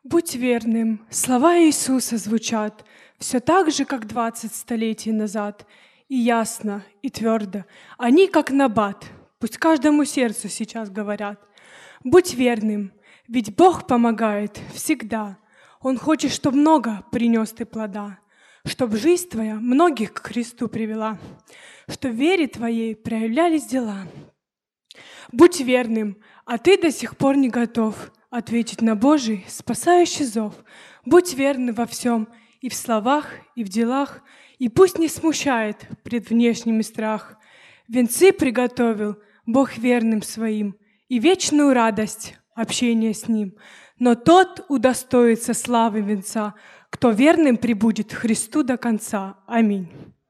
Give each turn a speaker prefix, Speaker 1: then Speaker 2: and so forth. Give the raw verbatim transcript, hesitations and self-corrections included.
Speaker 1: Будь верным, слова Иисуса звучат все так же, как двадцать столетий назад. И ясно, и твердо, они как набат, пусть каждому сердцу сейчас говорят. Будь верным, ведь Бог помогает всегда. Он хочет, чтоб много принес ты плода, чтоб жизнь твоя многих к Христу привела, чтоб в вере твоей проявлялись дела. Будь верным, а ты до сих пор не готов ответить на Божий спасающий зов. Будь верным во всем, и в словах, и в делах, и пусть не смущает пред внешними страх. Венцы приготовил Бог верным своим, и вечную радость общения с Ним. Но тот удостоится славы венца, кто верным прибудет Христу до конца. Аминь.